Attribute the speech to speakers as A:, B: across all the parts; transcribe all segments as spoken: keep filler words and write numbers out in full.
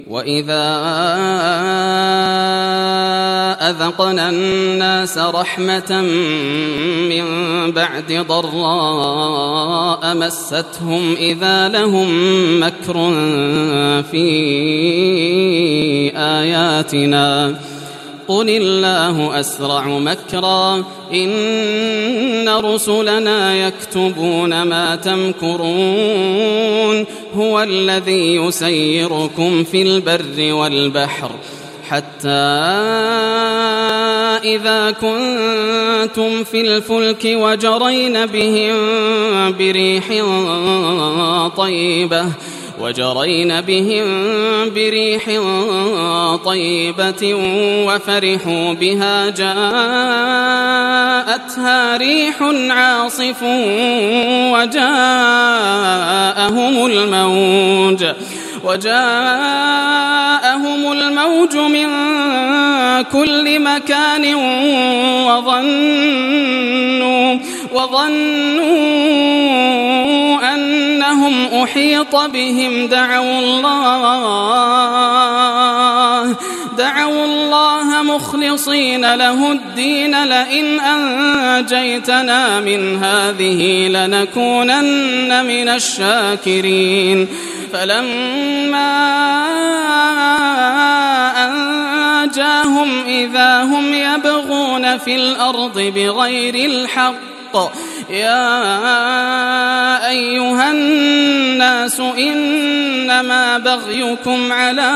A: وإذا أذقنا الناس رحمة من بعد ضراء مستهم إذا لهم مكر في آياتنا قل الله أسرع مكرا إن رسلنا يكتبون ما تمكرون هو الذي يسيركم في البر والبحر حتى إذا كنتم في الفلك وجرين بهم بريح طيبة وجرين بهم بريح طيبة وفرحوا بها جاءتها ريح عاصف وجاءهم الموج وجاءهم الموج من كل مكان وظنوا وظنوا أنهم أحيط بهم دعوا الله دعوا الله مخلصين له الدين لئن أنجيتنا من هذه لنكونن من الشاكرين فلما أنجاهم إذا هم يبغون في الأرض بغير الحق يا أيها الناس إنما بغيكم على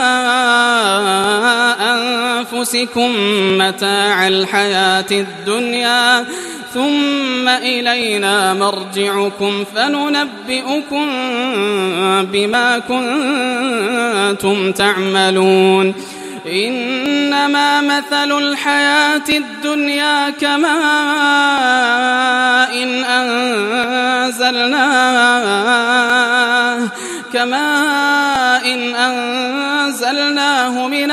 A: أنفسكم متاع الحياة الدنيا ثم إلينا مرجعكم فننبئكم بما كنتم تعملون إنما مثل الحياة الدنيا كماء إن أنزلناه كماء إن أنزلناه من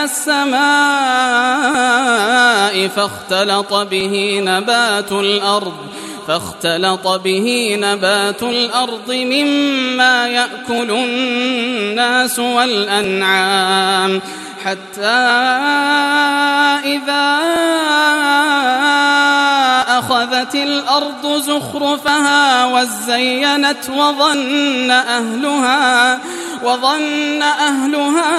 A: السماء فاختلط به نبات الأرض فاختلط به نبات الأرض مما يأكل الناس والأنعام حتى إذا أخذت الأرض زخرفها وزينت وظن أهلها وظن أهلها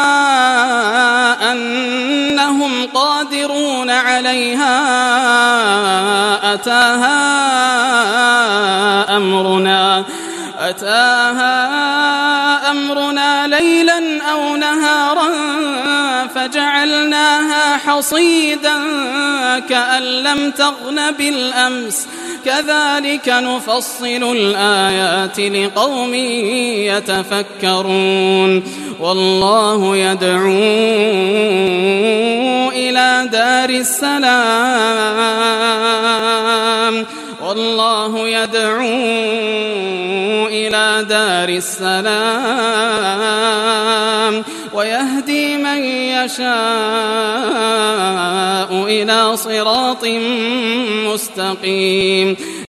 A: أنهم قادرون عليها أتاها أمرنا أتاها أمرنا ليلا أو نهارا فجعلناها حصيدا كأن لم تغن بالأمس كذلك نفصل الآيات لقوم يتفكرون والله يدعو إلى دار السلام والله يدعو إلى دار السلام ويهدي من يشاء إلى صراط مستقيم.